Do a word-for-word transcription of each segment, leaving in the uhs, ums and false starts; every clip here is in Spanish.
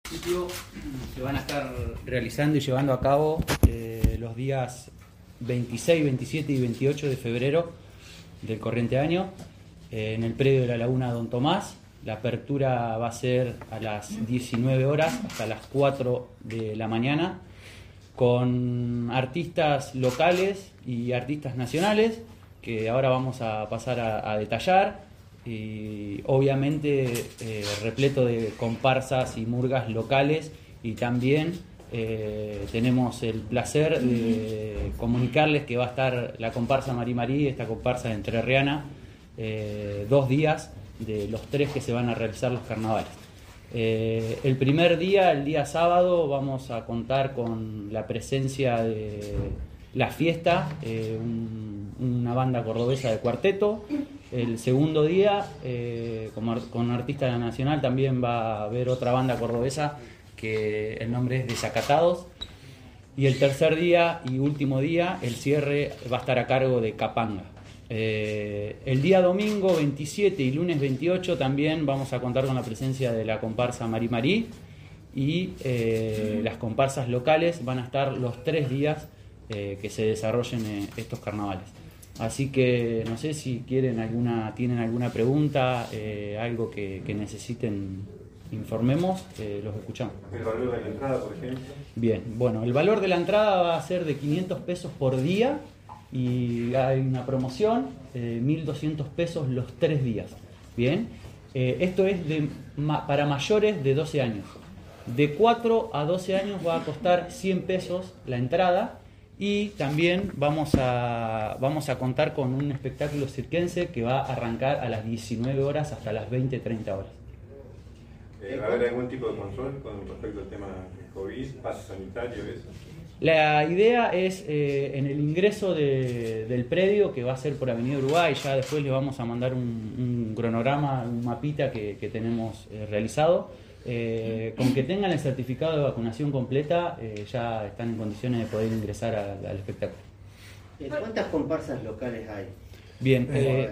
municipio se van a estar realizando y llevando a cabo eh, los días veintiséis, veintisiete y veintiocho de febrero del corriente año eh, en el predio de la Laguna Don Tomás. La apertura va a ser a las diecinueve horas hasta las cuatro de la mañana, con artistas locales y artistas nacionales que ahora vamos a pasar a, a detallar, y obviamente eh, repleto de comparsas y murgas locales, y también eh, tenemos el placer de comunicarles que va a estar la comparsa Marí Marí, esta comparsa entrerriana, eh, dos días de los tres que se van a realizar los carnavales. Eh, el primer día, el día sábado, vamos a contar con la presencia de La Fiesta, eh, un, una banda cordobesa de cuarteto. El segundo día, eh, con, con artista nacional, también va a haber otra banda cordobesa que el nombre es Desacatados. Y el tercer día y último día, el cierre va a estar a cargo de Capanga. Eh, el día domingo veintisiete y lunes veintiocho también vamos a contar con la presencia de la comparsa Marí Marí, y eh, las comparsas locales van a estar los tres días eh, que se desarrollen eh, estos carnavales. Así que no sé si quieren alguna, tienen alguna pregunta, eh, algo que, que necesiten, informemos, eh, los escuchamos. ¿El valor de la entrada, por ejemplo? Bien, bueno, el valor de la entrada va a ser de quinientos pesos por día, y hay una promoción, eh, mil doscientos pesos los tres días. Bien, eh, esto es de, ma, para mayores de doce años. De cuatro a doce años va a costar cien pesos la entrada, y también vamos a, vamos a contar con un espectáculo cirquense que va a arrancar a las diecinueve horas hasta las veinte treinta horas. Eh, ¿Va a haber algún tipo de control con respecto al tema de COVID, pase sanitario, eso? La idea es eh, en el ingreso de, del predio, que va a ser por Avenida Uruguay. Ya después les vamos a mandar un, un cronograma, un mapita que, que tenemos eh, realizado. Eh, con que tengan el certificado de vacunación completa, eh, ya están en condiciones de poder ingresar a, al espectáculo. ¿Cuántas comparsas locales hay? Bien, eh,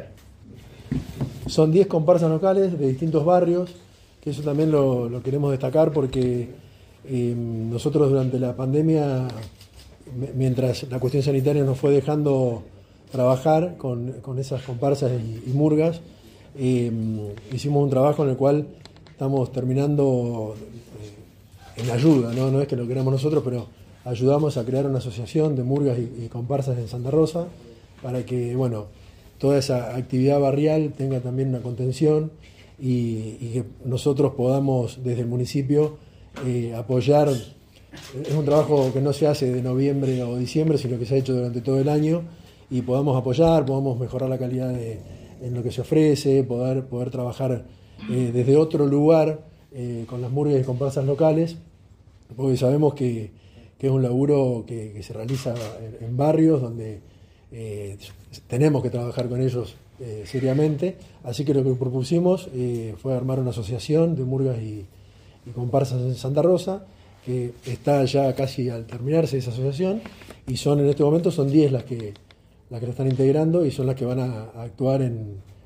son diez comparsas locales de distintos barrios, que eso también lo, lo queremos destacar porque eh, nosotros durante la pandemia, mientras la cuestión sanitaria nos fue dejando trabajar con, con esas comparsas y, y murgas, eh, hicimos un trabajo en el cual estamos terminando eh, en ayuda, ¿no? No es que lo queramos nosotros, pero ayudamos a crear una asociación de murgas y, y comparsas en Santa Rosa para que, bueno, toda esa actividad barrial tenga también una contención y, y que nosotros podamos desde el municipio eh, apoyar. Es un trabajo que no se hace de noviembre o diciembre, sino que se ha hecho durante todo el año, y podamos apoyar, podamos mejorar la calidad de, en lo que se ofrece, poder, poder trabajar Eh, desde otro lugar eh, con las murgas y comparsas locales, porque sabemos que, que es un laburo que, que se realiza en, en barrios donde eh, tenemos que trabajar con ellos eh, seriamente. Así que lo que propusimos eh, fue armar una asociación de murgas y, y comparsas en Santa Rosa, que está ya casi al terminarse esa asociación, y son en este momento son diez las que las que la están integrando, y son las que van a, a actuar en